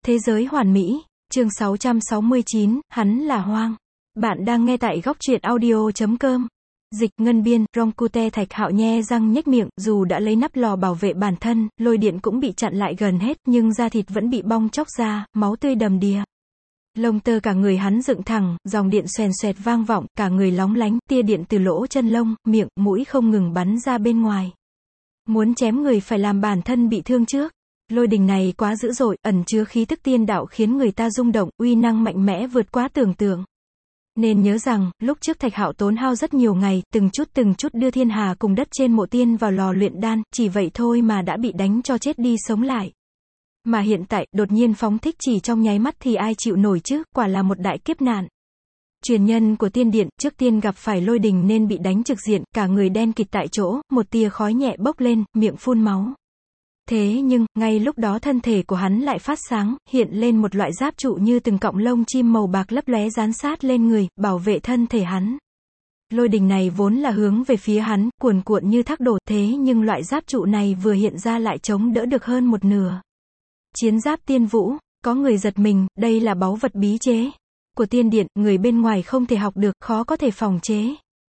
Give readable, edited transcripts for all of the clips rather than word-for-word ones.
Thế giới hoàn mỹ, chương 669, hắn là hoang. Bạn đang nghe tại góc truyện audio.com. Dịch ngân biên, Rongkute Thạch Hạo nhe răng nhếch miệng, dù đã lấy nắp lò bảo vệ bản thân, lôi điện cũng bị chặn lại gần hết, nhưng da thịt vẫn bị bong chóc ra, máu tươi đầm đìa. Lông tơ cả người hắn dựng thẳng, dòng điện xoèn xoẹt vang vọng, cả người lóng lánh, tia điện từ lỗ chân lông, miệng, mũi không ngừng bắn ra bên ngoài. Muốn chém người phải làm bản thân bị thương trước. Lôi đình này quá dữ dội, ẩn chứa khí tức tiên đạo khiến người ta rung động, uy năng mạnh mẽ vượt quá tưởng tượng. Nên nhớ rằng, lúc trước Thạch Hạo tốn hao rất nhiều ngày, từng chút đưa thiên hà cùng đất trên mộ tiên vào lò luyện đan, chỉ vậy thôi mà đã bị đánh cho chết đi sống lại. Mà hiện tại, đột nhiên phóng thích chỉ trong nháy mắt thì ai chịu nổi chứ, quả là một đại kiếp nạn. Truyền nhân của tiên điện, trước tiên gặp phải lôi đình nên bị đánh trực diện, cả người đen kịt tại chỗ, một tia khói nhẹ bốc lên, miệng phun máu. Thế nhưng, ngay lúc đó thân thể của hắn lại phát sáng, hiện lên một loại giáp trụ như từng cọng lông chim màu bạc lấp lóe dán sát lên người, bảo vệ thân thể hắn. Lôi đình này vốn là hướng về phía hắn, cuồn cuộn như thác đổ, thế nhưng loại giáp trụ này vừa hiện ra lại chống đỡ được hơn một nửa. Chiến giáp tiên vũ, có người giật mình, đây là báu vật bí chế của tiên điện, người bên ngoài không thể học được, khó có thể phòng chế.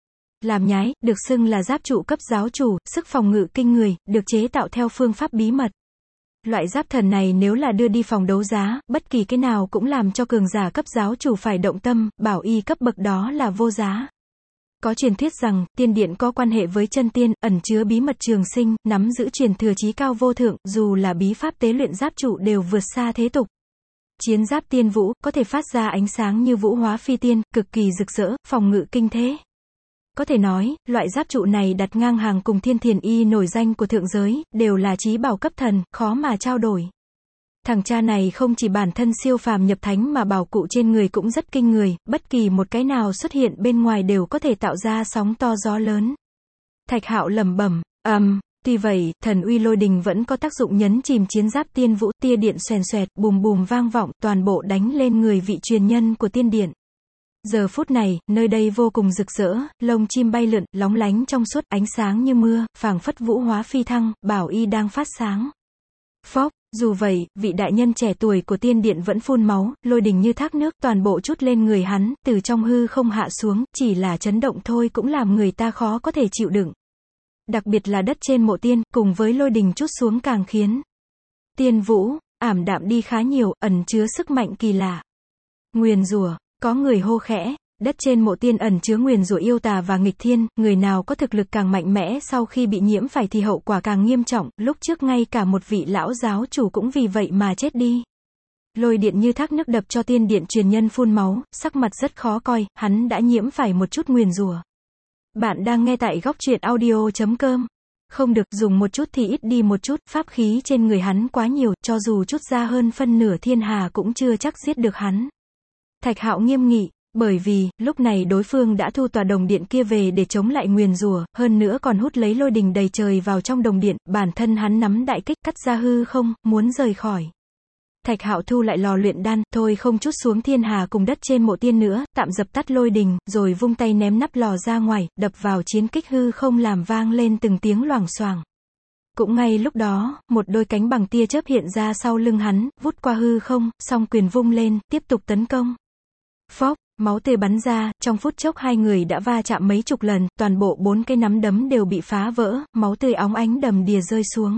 Làm nhái, được xưng là giáp trụ cấp giáo chủ, sức phòng ngự kinh người, được chế tạo theo phương pháp bí mật. Loại giáp thần này nếu là đưa đi phòng đấu giá, bất kỳ cái nào cũng làm cho cường giả cấp giáo chủ phải động tâm, bảo y cấp bậc đó là vô giá. Có truyền thuyết rằng, tiên điện có quan hệ với chân tiên, ẩn chứa bí mật trường sinh, nắm giữ truyền thừa chí cao vô thượng, dù là bí pháp tế luyện giáp trụ đều vượt xa thế tục. Chiến giáp tiên vũ, có thể phát ra ánh sáng như vũ hóa phi tiên, cực kỳ rực rỡ, phòng ngự kinh thế. Có thể nói, loại giáp trụ này đặt ngang hàng cùng thiên thiền y nổi danh của thượng giới, đều là chí bảo cấp thần, khó mà trao đổi. Thằng cha này không chỉ bản thân siêu phàm nhập thánh mà bảo cụ trên người cũng rất kinh người, bất kỳ một cái nào xuất hiện bên ngoài đều có thể tạo ra sóng to gió lớn. Thạch Hạo lẩm bẩm, tuy vậy, thần uy lôi đình vẫn có tác dụng nhấn chìm chiến giáp tiên vũ, tia điện xoèn xoẹt, bùm bùm vang vọng, toàn bộ đánh lên người vị truyền nhân của tiên điện. Giờ phút này, nơi đây vô cùng rực rỡ, lông chim bay lượn, lóng lánh trong suốt, ánh sáng như mưa, phảng phất vũ hóa phi thăng, bảo y đang phát sáng. Phốc, dù vậy, vị đại nhân trẻ tuổi của tiên điện vẫn phun máu, lôi đình như thác nước, toàn bộ trút lên người hắn, từ trong hư không hạ xuống, chỉ là chấn động thôi cũng làm người ta khó có thể chịu đựng. Đặc biệt là đất trên mộ tiên, cùng với lôi đình trút xuống càng khiến tiên vũ ảm đạm đi khá nhiều, ẩn chứa sức mạnh kỳ lạ. Nguyền rủa. Có người hô khẽ, đất trên mộ tiên ẩn chứa nguyền rủa yêu tà và nghịch thiên, người nào có thực lực càng mạnh mẽ sau khi bị nhiễm phải thì hậu quả càng nghiêm trọng, lúc trước ngay cả một vị lão giáo chủ cũng vì vậy mà chết đi. Lôi điện như thác nước đập cho tiên điện truyền nhân phun máu, sắc mặt rất khó coi, hắn đã nhiễm phải một chút nguyền rủa. Bạn đang nghe tại góc truyện audio.com. Không được, dùng một chút thì ít đi một chút, pháp khí trên người hắn quá nhiều, cho dù chút ra hơn phân nửa thiên hà cũng chưa chắc giết được hắn. Thạch Hạo nghiêm nghị, bởi vì, lúc này đối phương đã thu tòa đồng điện kia về để chống lại nguyền rủa, hơn nữa còn hút lấy lôi đình đầy trời vào trong đồng điện, bản thân hắn nắm đại kích cắt ra hư không, muốn rời khỏi. Thạch Hạo thu lại lò luyện đan, thôi không trút xuống thiên hà cùng đất trên mộ tiên nữa, tạm dập tắt lôi đình, rồi vung tay ném nắp lò ra ngoài, đập vào chiến kích hư không làm vang lên từng tiếng loảng xoảng. Cũng ngay lúc đó, một đôi cánh bằng tia chớp hiện ra sau lưng hắn, vút qua hư không, song quyền vung lên, tiếp tục tấn công. Phốc, máu tươi bắn ra, trong phút chốc hai người đã va chạm mấy chục lần, toàn bộ 4 cái nắm đấm đều bị phá vỡ, máu tươi óng ánh đầm đìa rơi xuống.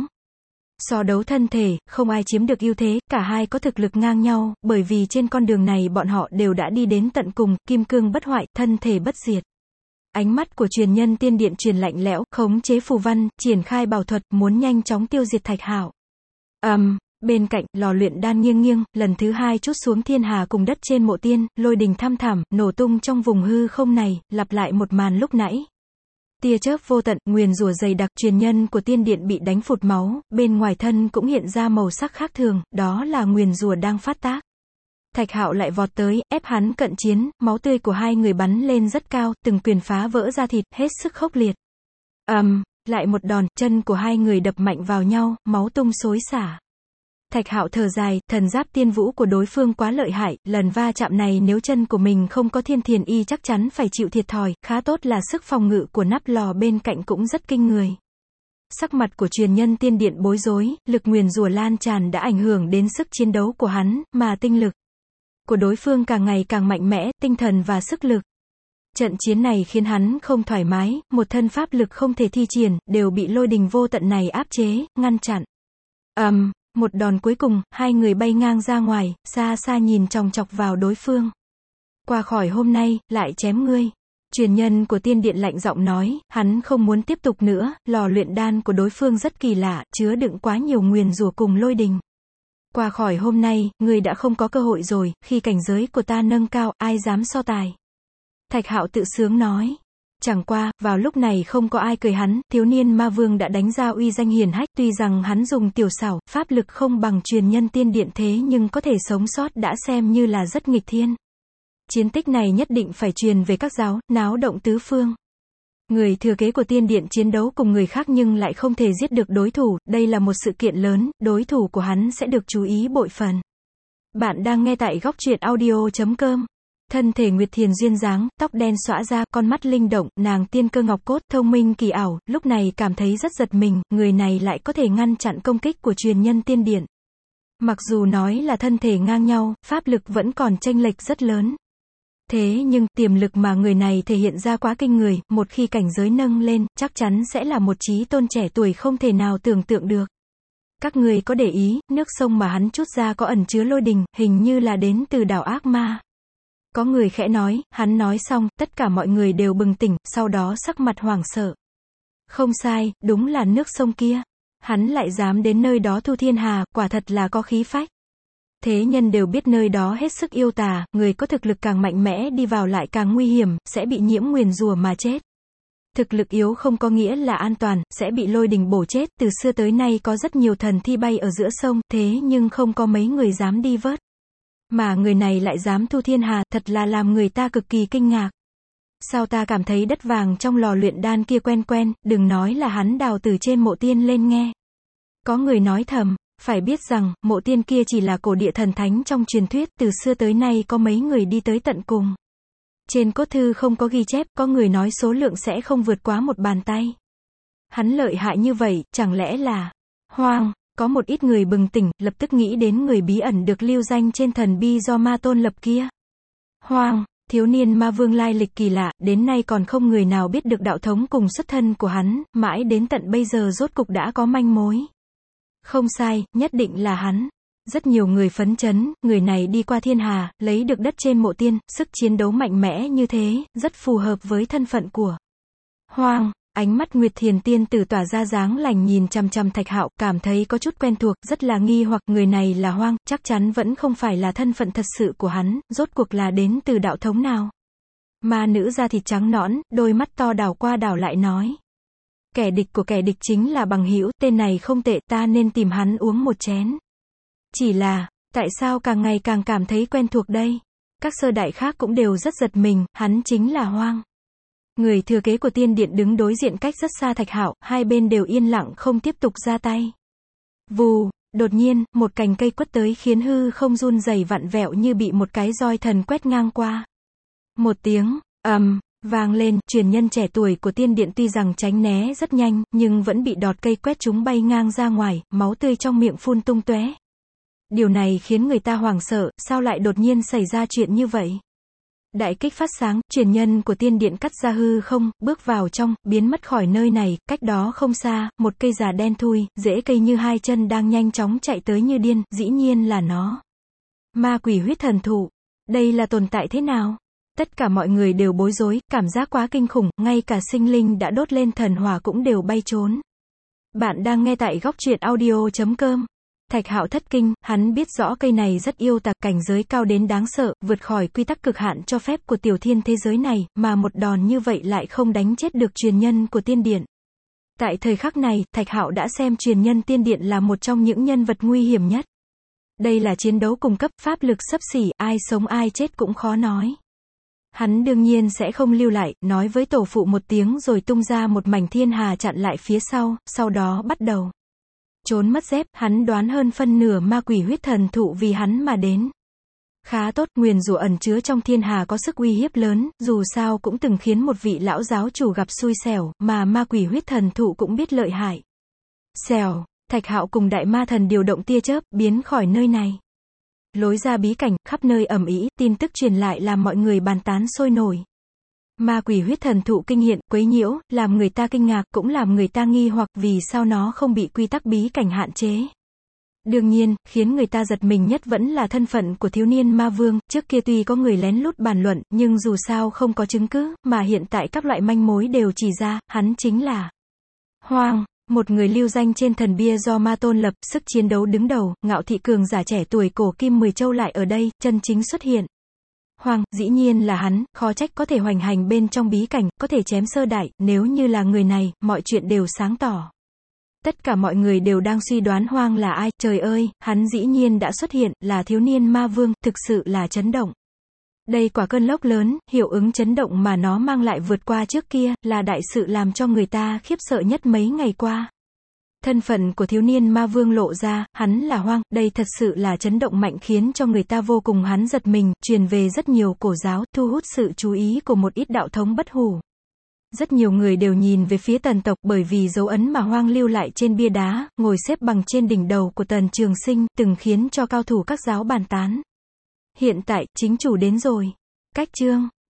So đấu thân thể, không ai chiếm được ưu thế, cả hai có thực lực ngang nhau, bởi vì trên con đường này bọn họ đều đã đi đến tận cùng, kim cương bất hoại, thân thể bất diệt. Ánh mắt của truyền nhân tiên điện truyền lạnh lẽo, khống chế phù văn, triển khai bảo thuật, muốn nhanh chóng tiêu diệt Thạch Hạo. Bên cạnh, lò luyện đan nghiêng nghiêng, lần thứ hai trút xuống thiên hà cùng đất trên mộ tiên, lôi đình thăm thẳm, nổ tung trong vùng hư không này, lặp lại một màn lúc nãy. Tia chớp vô tận, nguyền rủa dày đặc, truyền nhân của tiên điện bị đánh phụt máu, bên ngoài thân cũng hiện ra màu sắc khác thường, đó là nguyền rủa đang phát tác. Thạch Hạo lại vọt tới, ép hắn cận chiến, máu tươi của hai người bắn lên rất cao, từng quyền phá vỡ da thịt, hết sức khốc liệt. Lại một đòn, chân của hai người đập mạnh vào nhau, máu tung xối xả. Thạch Hạo thở dài, thần giáp tiên vũ của đối phương quá lợi hại, lần va chạm này nếu chân của mình không có thiên thiền y chắc chắn phải chịu thiệt thòi, khá tốt là sức phòng ngự của nắp lò bên cạnh cũng rất kinh người. Sắc mặt của truyền nhân tiên điện bối rối, lực nguyền rủa lan tràn đã ảnh hưởng đến sức chiến đấu của hắn, mà tinh lực của đối phương càng ngày càng mạnh mẽ, tinh thần và sức lực. Trận chiến này khiến hắn không thoải mái, một thân pháp lực không thể thi triển, đều bị lôi đình vô tận này áp chế, ngăn chặn. Một đòn cuối cùng, hai người bay ngang ra ngoài, xa xa nhìn chòng chọc vào đối phương. Qua khỏi hôm nay, lại chém ngươi. Truyền nhân của tiên điện lạnh giọng nói, hắn không muốn tiếp tục nữa, lò luyện đan của đối phương rất kỳ lạ, chứa đựng quá nhiều nguyền rủa cùng lôi đình. Qua khỏi hôm nay, ngươi đã không có cơ hội rồi, khi cảnh giới của ta nâng cao, ai dám so tài. Thạch Hạo tự sướng nói. Chẳng qua, vào lúc này không có ai cười hắn, thiếu niên ma vương đã đánh ra uy danh hiển hách, tuy rằng hắn dùng tiểu xảo, pháp lực không bằng truyền nhân tiên điện thế nhưng có thể sống sót đã xem như là rất nghịch thiên. Chiến tích này nhất định phải truyền về các giáo, náo động tứ phương. Người thừa kế của tiên điện chiến đấu cùng người khác nhưng lại không thể giết được đối thủ, đây là một sự kiện lớn, đối thủ của hắn sẽ được chú ý bội phần. Bạn đang nghe tại góc truyện audio.com. Thân thể Nguyệt Thiền duyên dáng, tóc đen xõa ra, con mắt linh động, nàng tiên cơ ngọc cốt, thông minh kỳ ảo, lúc này cảm thấy rất giật mình, người này lại có thể ngăn chặn công kích của truyền nhân tiên điện. Mặc dù nói là thân thể ngang nhau, pháp lực vẫn còn chênh lệch rất lớn. Thế nhưng, tiềm lực mà người này thể hiện ra quá kinh người, một khi cảnh giới nâng lên, chắc chắn sẽ là một chí tôn trẻ tuổi không thể nào tưởng tượng được. Các người có để ý, nước sông mà hắn trút ra có ẩn chứa lôi đình, hình như là đến từ đảo ác ma. Có người khẽ nói, hắn nói xong, tất cả mọi người đều bừng tỉnh, sau đó sắc mặt hoảng sợ. Không sai, đúng là nước sông kia. Hắn lại dám đến nơi đó thu thiên hà, quả thật là có khí phách. Thế nhân đều biết nơi đó hết sức yêu tà, người có thực lực càng mạnh mẽ đi vào lại càng nguy hiểm, sẽ bị nhiễm nguyền rủa mà chết. Thực lực yếu không có nghĩa là an toàn, sẽ bị lôi đình bổ chết, từ xưa tới nay có rất nhiều thần thi bay ở giữa sông, thế nhưng không có mấy người dám đi vớt. Mà người này lại dám thu thiên hà, thật là làm người ta cực kỳ kinh ngạc. Sao ta cảm thấy đất vàng trong lò luyện đan kia quen quen, đừng nói là hắn đào từ trên mộ tiên lên nghe. Có người nói thầm, phải biết rằng, mộ tiên kia chỉ là cổ địa thần thánh trong truyền thuyết, từ xưa tới nay có mấy người đi tới tận cùng. Trên cốt thư không có ghi chép, có người nói số lượng sẽ không vượt quá một bàn tay. Hắn lợi hại như vậy, chẳng lẽ là hoang? Có một ít người bừng tỉnh, lập tức nghĩ đến người bí ẩn được lưu danh trên thần bi do ma tôn lập kia. Hoang, thiếu niên ma vương lai lịch kỳ lạ, đến nay còn không người nào biết được đạo thống cùng xuất thân của hắn, mãi đến tận bây giờ rốt cục đã có manh mối. Không sai, nhất định là hắn. Rất nhiều người phấn chấn, người này đi qua thiên hà, lấy được đất trên mộ tiên, sức chiến đấu mạnh mẽ như thế, rất phù hợp với thân phận của Hoang. Ánh mắt Nguyệt Thiền tiên tử tỏa ra dáng lành nhìn chằm chằm Thạch Hạo, cảm thấy có chút quen thuộc, rất là nghi hoặc người này là Hoang, chắc chắn vẫn không phải là thân phận thật sự của hắn, rốt cuộc là đến từ đạo thống nào. Ma nữ da thịt trắng nõn, đôi mắt to đảo qua đảo lại nói. Kẻ địch của kẻ địch chính là bằng hữu, tên này không tệ, ta nên tìm hắn uống một chén. Chỉ là, tại sao càng ngày càng cảm thấy quen thuộc đây? Các sơ đại khác cũng đều rất giật mình, hắn chính là Hoang. Người thừa kế của tiên điện đứng đối diện cách rất xa Thạch Hạo, hai bên đều yên lặng không tiếp tục ra tay. Vù, đột nhiên, một cành cây quất tới khiến hư không run rẩy vặn vẹo như bị một cái roi thần quét ngang qua. Một tiếng, vang lên, truyền nhân trẻ tuổi của tiên điện tuy rằng tránh né rất nhanh, nhưng vẫn bị đọt cây quét chúng bay ngang ra ngoài, máu tươi trong miệng phun tung tóe. Điều này khiến người ta hoảng sợ, sao lại đột nhiên xảy ra chuyện như vậy? Đại kích phát sáng, truyền nhân của tiên điện cắt ra hư không, bước vào trong, biến mất khỏi nơi này, cách đó không xa, một cây già đen thui, rễ cây như hai chân đang nhanh chóng chạy tới như điên, dĩ nhiên là nó. Ma quỷ huyết thần thụ. Đây là tồn tại thế nào? Tất cả mọi người đều bối rối, cảm giác quá kinh khủng, ngay cả sinh linh đã đốt lên thần hỏa cũng đều bay trốn. Bạn đang nghe tại góc truyện audio.com. Thạch Hạo thất kinh, hắn biết rõ cây này rất yêu tà, cảnh giới cao đến đáng sợ, vượt khỏi quy tắc cực hạn cho phép của tiểu thiên thế giới này, mà một đòn như vậy lại không đánh chết được truyền nhân của tiên điện. Tại thời khắc này, Thạch Hạo đã xem truyền nhân tiên điện là một trong những nhân vật nguy hiểm nhất. Đây là chiến đấu cùng cấp, pháp lực xấp xỉ, ai sống ai chết cũng khó nói. Hắn đương nhiên sẽ không lưu lại, nói với tổ phụ một tiếng rồi tung ra một mảnh thiên hà chặn lại phía sau đó bắt đầu trốn mất dép, hắn đoán hơn phân nửa ma quỷ huyết thần thụ vì hắn mà đến. Khá tốt, nguyền rủa ẩn chứa trong thiên hà có sức uy hiếp lớn, dù sao cũng từng khiến một vị lão giáo chủ gặp xui xẻo, mà ma quỷ huyết thần thụ cũng biết lợi hại. Xèo, Thạch Hạo cùng đại ma thần điều động tia chớp, biến khỏi nơi này. Lối ra bí cảnh, khắp nơi ầm ĩ, tin tức truyền lại làm mọi người bàn tán sôi nổi. Ma quỷ huyết thần thụ kinh hiện, quấy nhiễu, làm người ta kinh ngạc, cũng làm người ta nghi hoặc vì sao nó không bị quy tắc bí cảnh hạn chế. Đương nhiên, khiến người ta giật mình nhất vẫn là thân phận của thiếu niên ma vương, trước kia tuy có người lén lút bàn luận, nhưng dù sao không có chứng cứ, mà hiện tại các loại manh mối đều chỉ ra, hắn chính là Hoang, một người lưu danh trên thần bia do ma tôn lập, sức chiến đấu đứng đầu, ngạo thị cường giả trẻ tuổi cổ kim 10 châu lại ở đây, chân chính xuất hiện. Hoang, dĩ nhiên là hắn, khó trách có thể hoành hành bên trong bí cảnh, có thể chém sơ đại, nếu như là người này, mọi chuyện đều sáng tỏ. Tất cả mọi người đều đang suy đoán Hoang là ai, trời ơi, hắn dĩ nhiên đã xuất hiện, là thiếu niên ma vương, thực sự là chấn động. Đây quả cơn lốc lớn, hiệu ứng chấn động mà nó mang lại vượt qua trước kia, là đại sự làm cho người ta khiếp sợ nhất mấy ngày qua. Thân phận của thiếu niên ma vương lộ ra, hắn là Hoang, đây thật sự là chấn động mạnh khiến cho người ta vô cùng hắn giật mình, truyền về rất nhiều cổ giáo, thu hút sự chú ý của một ít đạo thống bất hủ. Rất nhiều người đều nhìn về phía Tần tộc bởi vì dấu ấn mà Hoang lưu lại trên bia đá, ngồi xếp bằng trên đỉnh đầu của Tần Trường Sinh, từng khiến cho cao thủ các giáo bàn tán. Hiện tại, chính chủ đến rồi. Cách chương